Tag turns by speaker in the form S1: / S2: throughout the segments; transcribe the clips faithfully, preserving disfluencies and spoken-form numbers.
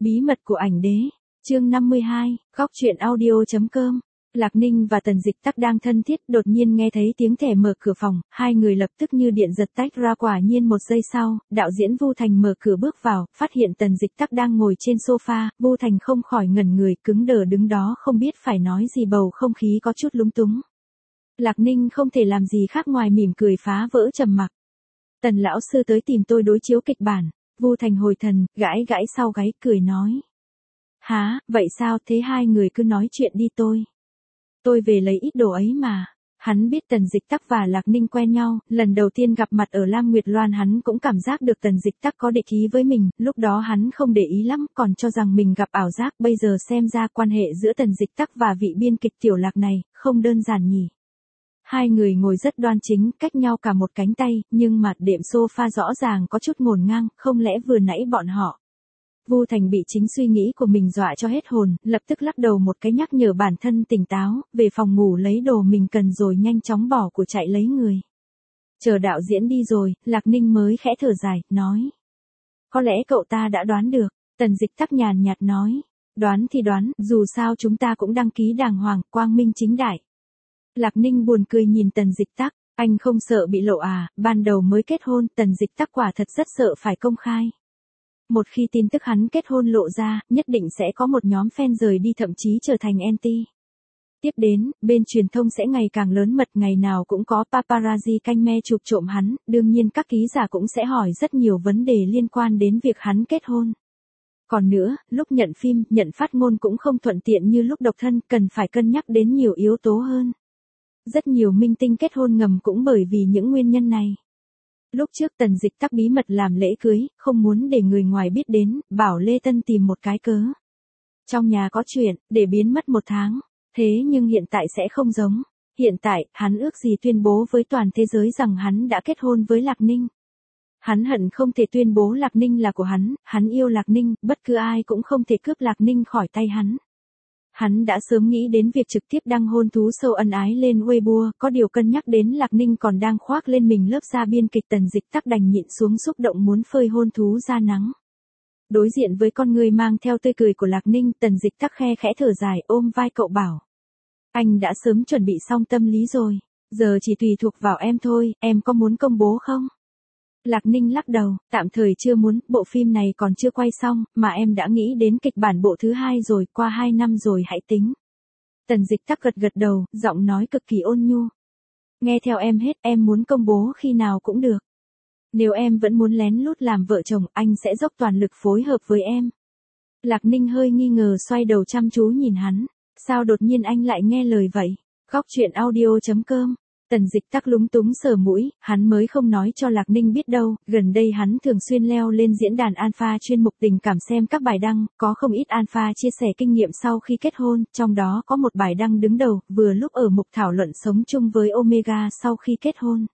S1: Bí mật của ảnh đế, chương năm mươi hai, góc truyện audio.com. Lạc Ninh và Tần Dịch Tắc đang thân thiết, đột nhiên nghe thấy tiếng thẻ mở cửa phòng, hai người lập tức như điện giật tách ra. Quả nhiên một giây sau, đạo diễn Vu Thành mở cửa bước vào, phát hiện Tần Dịch Tắc đang ngồi trên sofa, Vu Thành không khỏi ngẩn người, cứng đờ đứng đó không biết phải nói gì, bầu không khí có chút lúng túng. Lạc Ninh không thể làm gì khác ngoài mỉm cười phá vỡ trầm mặc. Tần lão sư tới tìm tôi đối chiếu kịch bản. Vu Thành hồi thần, gãi gãi sau gáy, cười nói. Hả, vậy sao, thế hai người cứ nói chuyện đi, tôi. Tôi về lấy ít đồ ấy mà. Hắn biết Tần Dịch Tắc và Lạc Ninh quen nhau, lần đầu tiên gặp mặt ở Lam Nguyệt Loan hắn cũng cảm giác được Tần Dịch Tắc có địch ý với mình, lúc đó hắn không để ý lắm, còn cho rằng mình gặp ảo giác, bây giờ xem ra quan hệ giữa Tần Dịch Tắc và vị biên kịch Tiểu Lạc này, không đơn giản nhỉ. Hai người ngồi rất đoan chính, cách nhau cả một cánh tay, nhưng mặt đệm sofa rõ ràng có chút ngổn ngang, không lẽ vừa nãy bọn họ. Vu Thành bị chính suy nghĩ của mình dọa cho hết hồn, lập tức lắc đầu một cái nhắc nhở bản thân tỉnh táo, về phòng ngủ lấy đồ mình cần rồi nhanh chóng bỏ của chạy lấy người. Chờ đạo diễn đi rồi, Lạc Ninh mới khẽ thở dài, nói. Có lẽ cậu ta đã đoán được, Tần Dịch Tắc nhàn nhạt nói. Đoán thì đoán, dù sao chúng ta cũng đăng ký đàng hoàng, quang minh chính đại. Lạc Ninh buồn cười nhìn Tần Dịch Tắc, anh không sợ bị lộ à, ban đầu mới kết hôn, Tần Dịch Tắc quả thật rất sợ phải công khai. Một khi tin tức hắn kết hôn lộ ra, nhất định sẽ có một nhóm fan rời đi, thậm chí trở thành anti. Tiếp đến, bên truyền thông sẽ ngày càng lớn mật, ngày nào cũng có paparazzi canh me chụp trộm hắn, đương nhiên các ký giả cũng sẽ hỏi rất nhiều vấn đề liên quan đến việc hắn kết hôn. Còn nữa, lúc nhận phim, nhận phát ngôn cũng không thuận tiện như lúc độc thân, cần phải cân nhắc đến nhiều yếu tố hơn. Rất nhiều minh tinh kết hôn ngầm cũng bởi vì những nguyên nhân này. Lúc trước Tần Dịch Tắc bí mật làm lễ cưới, không muốn để người ngoài biết đến, bảo Lê Tân tìm một cái cớ. Trong nhà có chuyện, để biến mất một tháng. Thế nhưng hiện tại sẽ không giống. Hiện tại, hắn ước gì tuyên bố với toàn thế giới rằng hắn đã kết hôn với Lạc Ninh. Hắn hận không thể tuyên bố Lạc Ninh là của hắn, hắn yêu Lạc Ninh, bất cứ ai cũng không thể cướp Lạc Ninh khỏi tay hắn. Hắn đã sớm nghĩ đến việc trực tiếp đăng hôn thú sâu ân ái lên Weibo, có điều cân nhắc đến Lạc Ninh còn đang khoác lên mình lớp da biên kịch, Tần Dịch Tắc đành nhịn xuống xúc động muốn phơi hôn thú ra nắng. Đối diện với con người mang theo tươi cười của Lạc Ninh, Tần Dịch Tắc khe khẽ thở dài, ôm vai cậu bảo. Anh đã sớm chuẩn bị xong tâm lý rồi, giờ chỉ tùy thuộc vào em thôi, em có muốn công bố không? Lạc Ninh lắc đầu, tạm thời chưa muốn, bộ phim này còn chưa quay xong, mà em đã nghĩ đến kịch bản bộ thứ hai rồi, qua hai năm rồi hãy tính. Tần Dịch Tắc gật gật đầu, giọng nói cực kỳ ôn nhu. Nghe theo em hết, em muốn công bố khi nào cũng được. Nếu em vẫn muốn lén lút làm vợ chồng, anh sẽ dốc toàn lực phối hợp với em. Lạc Ninh hơi nghi ngờ xoay đầu chăm chú nhìn hắn, sao đột nhiên anh lại nghe lời vậy? Góc truyện audio.com. Tần Dịch Tắc lúng túng sờ mũi, hắn mới không nói cho Lạc Ninh biết đâu, gần đây hắn thường xuyên leo lên diễn đàn Alpha chuyên mục tình cảm xem các bài đăng, có không ít Alpha chia sẻ kinh nghiệm sau khi kết hôn, trong đó có một bài đăng đứng đầu, vừa lúc ở mục thảo luận sống chung với Omega sau khi kết hôn.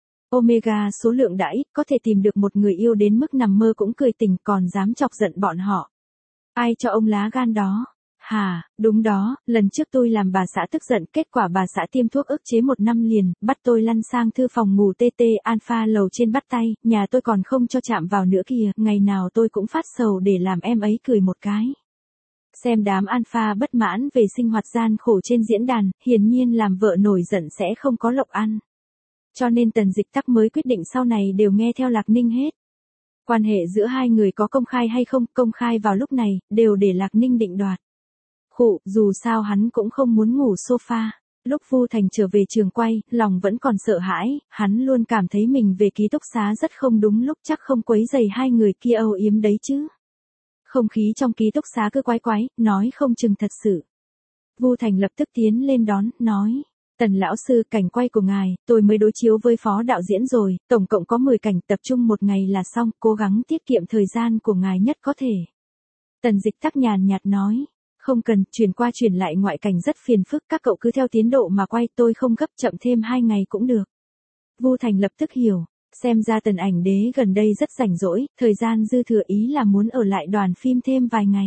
S1: Omega số lượng đã ít, có thể tìm được một người yêu đến mức nằm mơ cũng cười tỉnh, còn dám chọc giận bọn họ. Ai cho ông lá gan đó? Hà, đúng đó, lần trước tôi làm bà xã tức giận, kết quả bà xã tiêm thuốc ức chế một năm liền, bắt tôi lăn sang thư phòng ngủ tê tê Alpha lầu trên bắt tay, nhà tôi còn không cho chạm vào nữa kìa, ngày nào tôi cũng phát sầu để làm em ấy cười một cái. Xem đám Alpha bất mãn về sinh hoạt gian khổ trên diễn đàn, hiển nhiên làm vợ nổi giận sẽ không có lộc ăn. Cho nên Tần Dịch Tắc mới quyết định sau này đều nghe theo Lạc Ninh hết. Quan hệ giữa hai người có công khai hay không, công khai vào lúc này, đều để Lạc Ninh định đoạt. Khụ, dù sao hắn cũng không muốn ngủ sofa. Lúc Vu Thành trở về trường quay, lòng vẫn còn sợ hãi, hắn luôn cảm thấy mình về ký túc xá rất không đúng lúc, chắc không quấy rầy hai người kia âu yếm đấy chứ. Không khí trong ký túc xá cứ quái quái, nói không chừng thật sự. Vu Thành lập tức tiến lên đón, nói. Tần lão sư, cảnh quay của ngài, tôi mới đối chiếu với phó đạo diễn rồi, tổng cộng có mười cảnh, tập trung một ngày là xong, cố gắng tiết kiệm thời gian của ngài nhất có thể. Tần Dịch Tắc nhàn nhạt nói. Không cần, chuyển qua chuyển lại ngoại cảnh rất phiền phức, các cậu cứ theo tiến độ mà quay, tôi không gấp, chậm thêm hai ngày cũng được. Vu Thành lập tức hiểu, xem ra Tần ảnh đế gần đây rất rảnh rỗi, thời gian dư thừa, ý là muốn ở lại đoàn phim thêm vài ngày.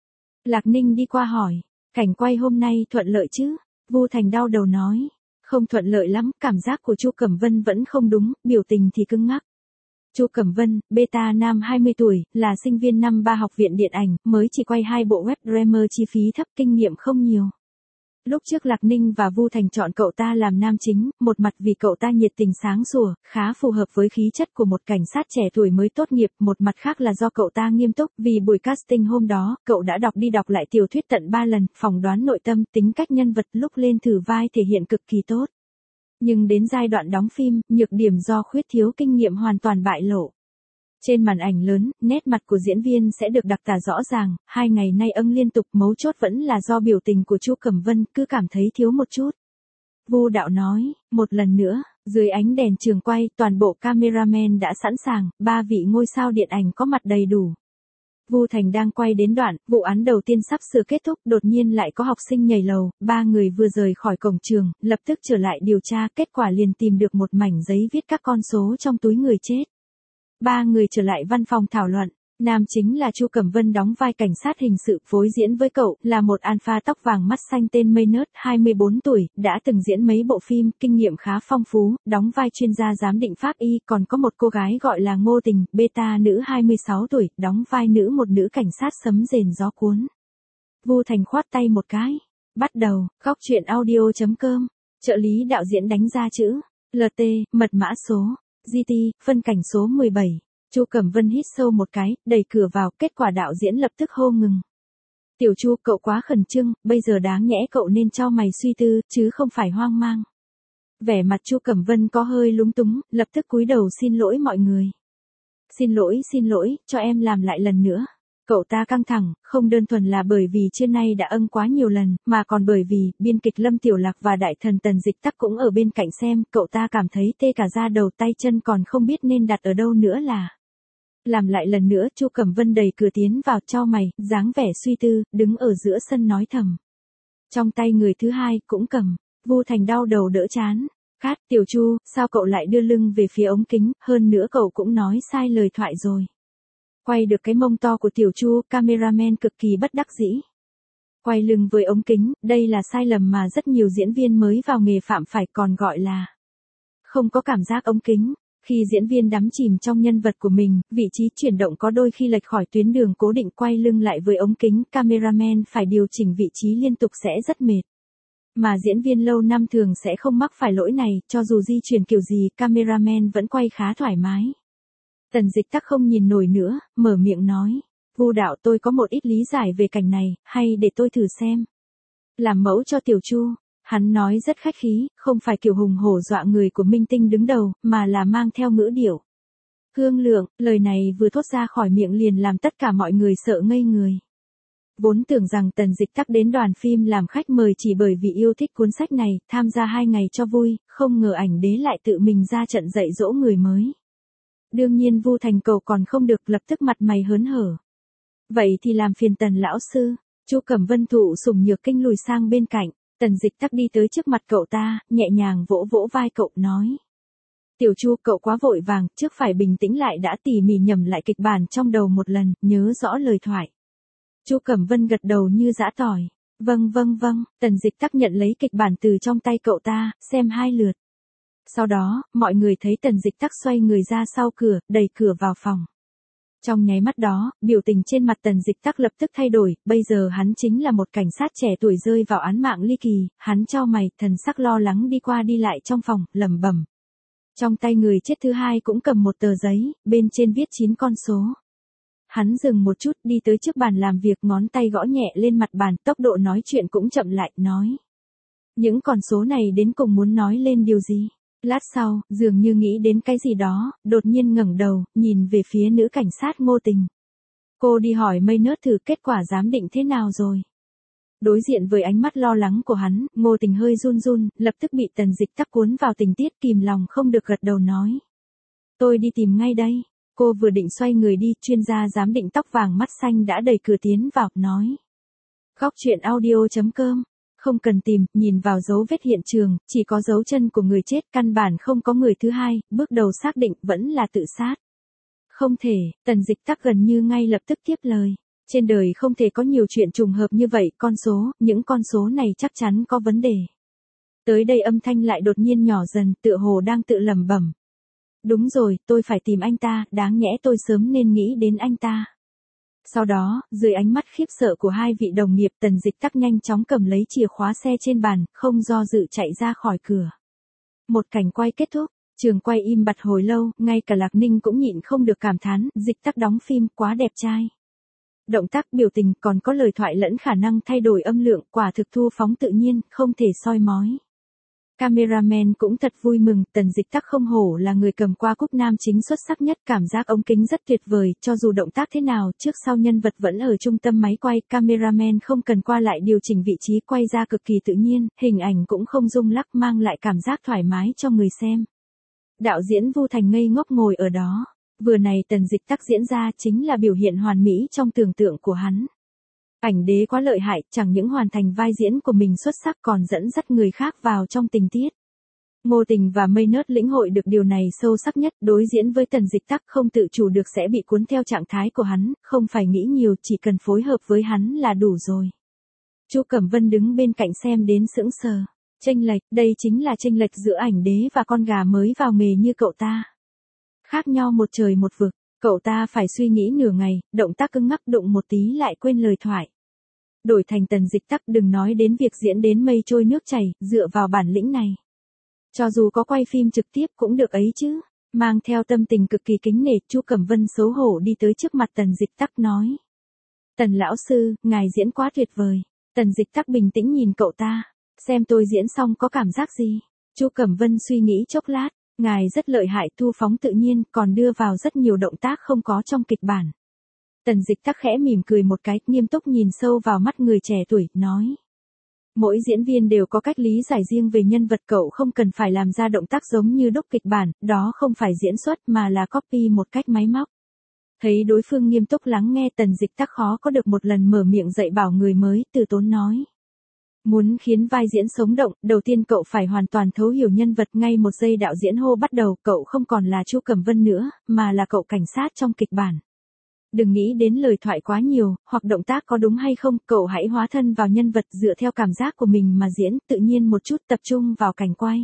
S1: Lạc Ninh đi qua hỏi, cảnh quay hôm nay thuận lợi chứ? Vu Thành đau đầu nói, không thuận lợi lắm, cảm giác của Chu Cẩm Vân vẫn không đúng, biểu tình thì cứng ngắc. Chu Cẩm Vân, beta nam hai mươi tuổi, là sinh viên năm ba học viện điện ảnh, mới chỉ quay hai bộ web drama chi phí thấp, kinh nghiệm không nhiều. Lúc trước Lạc Ninh và Vu Thành chọn cậu ta làm nam chính, một mặt vì cậu ta nhiệt tình sáng sủa, khá phù hợp với khí chất của một cảnh sát trẻ tuổi mới tốt nghiệp, một mặt khác là do cậu ta nghiêm túc, vì buổi casting hôm đó, cậu đã đọc đi đọc lại tiểu thuyết tận ba lần, phỏng đoán nội tâm, tính cách nhân vật, lúc lên thử vai thể hiện cực kỳ tốt. Nhưng đến giai đoạn đóng phim, nhược điểm do khuyết thiếu kinh nghiệm hoàn toàn bại lộ. Trên màn ảnh lớn, nét mặt của diễn viên sẽ được đặc tả rõ ràng, hai ngày nay âng liên tục, mấu chốt vẫn là do biểu tình của Chu Cẩm Vân, cứ cảm thấy thiếu một chút. Vu Đạo nói, một lần nữa, dưới ánh đèn trường quay, toàn bộ cameraman đã sẵn sàng, ba vị ngôi sao điện ảnh có mặt đầy đủ. Vu Thành đang quay đến đoạn, vụ án đầu tiên sắp sửa kết thúc, đột nhiên lại có học sinh nhảy lầu, ba người vừa rời khỏi cổng trường, lập tức trở lại điều tra, kết quả liền tìm được một mảnh giấy viết các con số trong túi người chết. Ba người trở lại văn phòng thảo luận, nam chính là Chu Cẩm Vân đóng vai cảnh sát hình sự, phối diễn với cậu, là một alpha tóc vàng mắt xanh tên Maynard, hai mươi bốn tuổi, đã từng diễn mấy bộ phim, kinh nghiệm khá phong phú, đóng vai chuyên gia giám định pháp y, còn có một cô gái gọi là Ngô Tình, beta nữ hai mươi sáu tuổi, đóng vai nữ một nữ cảnh sát sấm rền gió cuốn. Vu Thành khoát tay một cái, bắt đầu, góc truyện audio chấm com, trợ lý đạo diễn đánh ra chữ, lờ tê, mật mã số. giê tê, phân cảnh số mười bảy. Chu Cẩm Vân hít sâu một cái, đẩy cửa vào, kết quả đạo diễn lập tức hô ngừng. Tiểu Chu, cậu quá khẩn trương, bây giờ đáng nhẽ cậu nên cho mày suy tư, chứ không phải hoang mang. Vẻ mặt Chu Cẩm Vân có hơi lúng túng, lập tức cúi đầu xin lỗi mọi người. Xin lỗi, xin lỗi, cho em làm lại lần nữa. Cậu ta căng thẳng, không đơn thuần là bởi vì trưa nay đã âng quá nhiều lần, mà còn bởi vì, biên kịch Lâm Tiểu Lạc và đại thần Tần Dịch Tắc cũng ở bên cạnh xem, cậu ta cảm thấy tê cả da đầu tay chân còn không biết nên đặt ở đâu nữa là. Làm lại lần nữa, Chu Cẩm Vân đẩy cửa tiến vào, chau mày, dáng vẻ suy tư, đứng ở giữa sân nói thầm. Trong tay người thứ hai, cũng cầm, Vu Thành đau đầu đỡ chán. Khát, Tiểu Chu, sao cậu lại đưa lưng về phía ống kính, hơn nữa cậu cũng nói sai lời thoại rồi. Quay được cái mông to của Tiểu Chu, cameraman cực kỳ bất đắc dĩ. Quay lưng với ống kính, đây là sai lầm mà rất nhiều diễn viên mới vào nghề phạm phải, còn gọi là không có cảm giác ống kính. Khi diễn viên đắm chìm trong nhân vật của mình, vị trí chuyển động có đôi khi lệch khỏi tuyến đường cố định, quay lưng lại với ống kính, cameraman phải điều chỉnh vị trí liên tục sẽ rất mệt. Mà diễn viên lâu năm thường sẽ không mắc phải lỗi này, cho dù di chuyển kiểu gì, cameraman vẫn quay khá thoải mái. Tần Dịch Tắc không nhìn nổi nữa, mở miệng nói, Vu Đạo, tôi có một ít lý giải về cảnh này, hay để tôi thử xem. Làm mẫu cho Tiểu Chu, hắn nói rất khách khí, không phải kiểu hùng hổ dọa người của minh tinh đứng đầu, mà là mang theo ngữ điệu hương lượng, lời này vừa thốt ra khỏi miệng liền làm tất cả mọi người sợ ngây người. Vốn tưởng rằng Tần Dịch Tắc đến đoàn phim làm khách mời chỉ bởi vì yêu thích cuốn sách này, tham gia hai ngày cho vui, không ngờ ảnh đế lại tự mình ra trận dạy dỗ người mới. Đương nhiên Vu Thành cầu còn không được, lập tức mặt mày hớn hở. Vậy thì làm phiền Tần lão sư. Chu Cẩm Vân thụ sủng nhược kinh lùi sang bên cạnh, Tần Dịch Tắc đi tới trước mặt cậu ta, nhẹ nhàng vỗ vỗ vai cậu, nói. Tiểu Chu, cậu quá vội vàng, trước phải bình tĩnh lại đã, tỉ mỉ nhẩm lại kịch bản trong đầu một lần, nhớ rõ lời thoại. Chu Cẩm Vân gật đầu như giã tỏi. Vâng vâng vâng, Tần Dịch Tắc nhận lấy kịch bản từ trong tay cậu ta, xem hai lượt. Sau đó, mọi người thấy Tần Dịch Tắc xoay người ra sau cửa, đẩy cửa vào phòng. Trong nháy mắt đó, biểu tình trên mặt Tần Dịch Tắc lập tức thay đổi, bây giờ hắn chính là một cảnh sát trẻ tuổi rơi vào án mạng ly kỳ, hắn chau mày, thần sắc lo lắng đi qua đi lại trong phòng, lẩm bẩm. Trong tay người chết thứ hai cũng cầm một tờ giấy, bên trên viết chín con số. Hắn dừng một chút, đi tới trước bàn làm việc, ngón tay gõ nhẹ lên mặt bàn, tốc độ nói chuyện cũng chậm lại, nói. Những con số này đến cùng muốn nói lên điều gì? Lát sau, dường như nghĩ đến cái gì đó, đột nhiên ngẩng đầu, nhìn về phía nữ cảnh sát Ngô Tình. Cô đi hỏi Maynard thử kết quả giám định thế nào rồi? Đối diện với ánh mắt lo lắng của hắn, Ngô Tình hơi run run, lập tức bị Tần Dịch Tắc cuốn vào tình tiết, kìm lòng không được gật đầu nói. Tôi đi tìm ngay đây. Cô vừa định xoay người đi, chuyên gia giám định tóc vàng mắt xanh đã đẩy cửa tiến vào, nói. Góc truyện audio chấm com. Không cần tìm, nhìn vào dấu vết hiện trường, chỉ có dấu chân của người chết, căn bản không có người thứ hai, bước đầu xác định vẫn là tự sát. Không thể, Tần Dịch Tắc gần như ngay lập tức tiếp lời. Trên đời không thể có nhiều chuyện trùng hợp như vậy, con số, những con số này chắc chắn có vấn đề. Tới đây âm thanh lại đột nhiên nhỏ dần, tựa hồ đang tự lẩm bẩm. Đúng rồi, tôi phải tìm anh ta, đáng nhẽ tôi sớm nên nghĩ đến anh ta. Sau đó, dưới ánh mắt khiếp sợ của hai vị đồng nghiệp, Tần Dịch Tắc nhanh chóng cầm lấy chìa khóa xe trên bàn, không do dự chạy ra khỏi cửa. Một cảnh quay kết thúc, trường quay im bặt hồi lâu, ngay cả Lạc Ninh cũng nhịn không được cảm thán, Dịch Tắc đóng phim quá đẹp trai. Động tác, biểu tình, còn có lời thoại lẫn khả năng thay đổi âm lượng, quả thực thu phóng tự nhiên, không thể soi mói. Cameraman cũng thật vui mừng, Tần Dịch Tắc không hổ là người cầm qua cúp nam chính xuất sắc nhất, cảm giác ống kính rất tuyệt vời, cho dù động tác thế nào, trước sau nhân vật vẫn ở trung tâm máy quay, cameraman không cần qua lại điều chỉnh vị trí quay ra cực kỳ tự nhiên, hình ảnh cũng không rung lắc, mang lại cảm giác thoải mái cho người xem. Đạo diễn Vu Thành ngây ngốc ngồi ở đó, vừa này Tần Dịch Tắc diễn ra chính là biểu hiện hoàn mỹ trong tưởng tượng của hắn. Ảnh đế quá lợi hại, chẳng những hoàn thành vai diễn của mình xuất sắc còn dẫn dắt người khác vào trong tình tiết. Ngô Tình và Mây Nớt lĩnh hội được điều này sâu sắc nhất, đối diễn với Tần Dịch Tắc không tự chủ được sẽ bị cuốn theo trạng thái của hắn, không phải nghĩ nhiều, chỉ cần phối hợp với hắn là đủ rồi. Chu Cẩm Vân đứng bên cạnh xem đến sững sờ. Chênh lệch, đây chính là chênh lệch giữa ảnh đế và con gà mới vào nghề như cậu ta. Khác nhau một trời một vực, cậu ta phải suy nghĩ nửa ngày, động tác cứng ngắc, đụng một tí lại quên lời thoại. Đổi thành Tần Dịch Tắc, đừng nói đến việc diễn đến mây trôi nước chảy, dựa vào bản lĩnh này. Cho dù có quay phim trực tiếp cũng được ấy chứ. Mang theo tâm tình cực kỳ kính nể, Chu Cẩm Vân xấu hổ đi tới trước mặt Tần Dịch Tắc nói. Tần lão sư, ngài diễn quá tuyệt vời. Tần Dịch Tắc bình tĩnh nhìn cậu ta. Xem tôi diễn xong có cảm giác gì? Chu Cẩm Vân suy nghĩ chốc lát. Ngài rất lợi hại, thu phóng tự nhiên, còn đưa vào rất nhiều động tác không có trong kịch bản. Tần Dịch Tắc khẽ mỉm cười một cái, nghiêm túc nhìn sâu vào mắt người trẻ tuổi, nói. Mỗi diễn viên đều có cách lý giải riêng về nhân vật, cậu không cần phải làm ra động tác giống như đúc kịch bản, đó không phải diễn xuất mà là copy một cách máy móc. Thấy đối phương nghiêm túc lắng nghe, Tần Dịch Tắc khó có được một lần mở miệng dạy bảo người mới, từ tốn nói. Muốn khiến vai diễn sống động, đầu tiên cậu phải hoàn toàn thấu hiểu nhân vật, ngay một giây đạo diễn hô bắt đầu, cậu không còn là Chu Cẩm Vân nữa, mà là cậu cảnh sát trong kịch bản. Đừng nghĩ đến lời thoại quá nhiều, hoặc động tác có đúng hay không, cậu hãy hóa thân vào nhân vật dựa theo cảm giác của mình mà diễn, tự nhiên một chút, tập trung vào cảnh quay.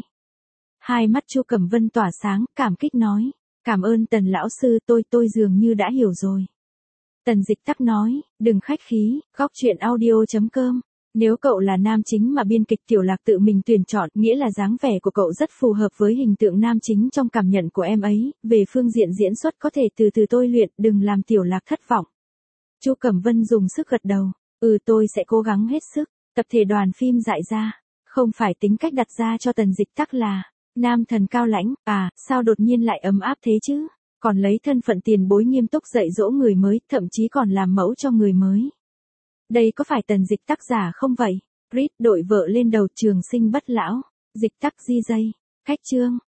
S1: Hai mắt Chu Cẩm Vân tỏa sáng, cảm kích nói. Cảm ơn Tần lão sư, tôi tôi dường như đã hiểu rồi. Tần Dịch Tắc nói, đừng khách khí, góc truyện audio chấm com. Nếu cậu là nam chính mà biên kịch Tiểu Lạc tự mình tuyển chọn, nghĩa là dáng vẻ của cậu rất phù hợp với hình tượng nam chính trong cảm nhận của em ấy, về phương diện diễn xuất có thể từ từ tôi luyện, đừng làm Tiểu Lạc thất vọng. Chu Cẩm Vân dùng sức gật đầu, ừ tôi sẽ cố gắng hết sức. Tập thể đoàn phim dại ra, không phải tính cách đặt ra cho Tần Dịch Tắc là nam thần cao lãnh, à, sao đột nhiên lại ấm áp thế chứ, còn lấy thân phận tiền bối nghiêm túc dạy dỗ người mới, thậm chí còn làm mẫu cho người mới. Đây có phải Tần Dịch Tắc giả không vậy? Brit đội vợ lên đầu, trường sinh bất lão. Dịch Tắc di dây. Khách chương.